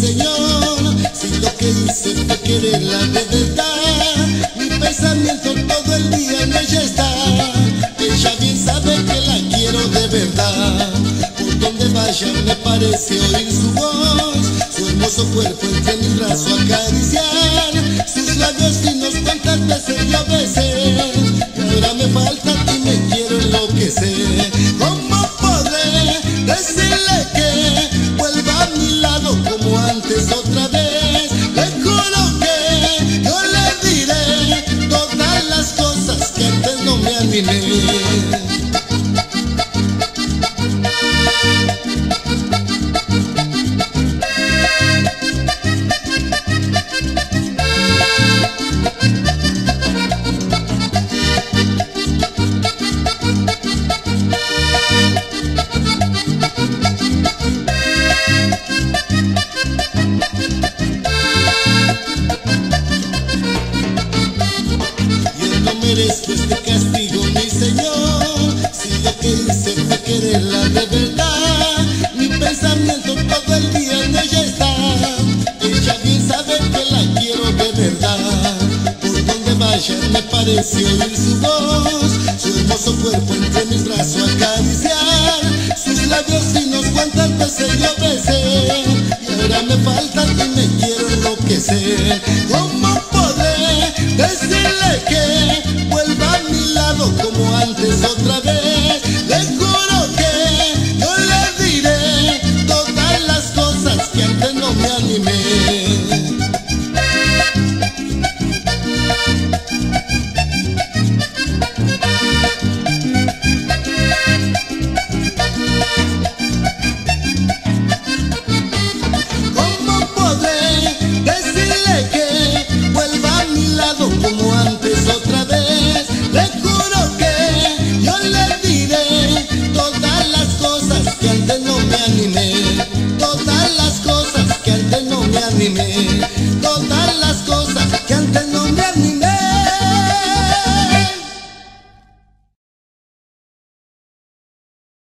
señor. Si lo que hice fue quererla de verdad, mi pensamiento todo el día en ella está. Ella bien sabe que la quiero de verdad. Por donde vaya me parece oír su voz, su hermoso cuerpo entre mis brazos acariciar, sus labios finos cuantas veces yo besé. Y ahora me falta y me quiero enloquecer. ¿Cómo podré decirle que vuelva a mi lado como antes otra vez? Le juro que yo le diré todas las cosas que antes no me animé. Merezco este castigo, mi señor. Si lo que hice fue quererla de verdad, mi pensamiento todo el día en ella está. Ella bien sabe que la quiero de verdad. Por donde vaya me parece oír su voz, su hermoso cuerpo entre mis brazos acariciar, sus labios finos cuantas veces yo besé. Y ahora me falta y me quiero enloquecer. ¿Cómo podré decirle que vuelva a mi lado como antes otra vez? Le juro que yo le diré todas las cosas que antes no me animé. ¿Cómo podré decirle que vuelva a mi lado como antes otra vez? Le juro que yo le diré todas las cosas que antes no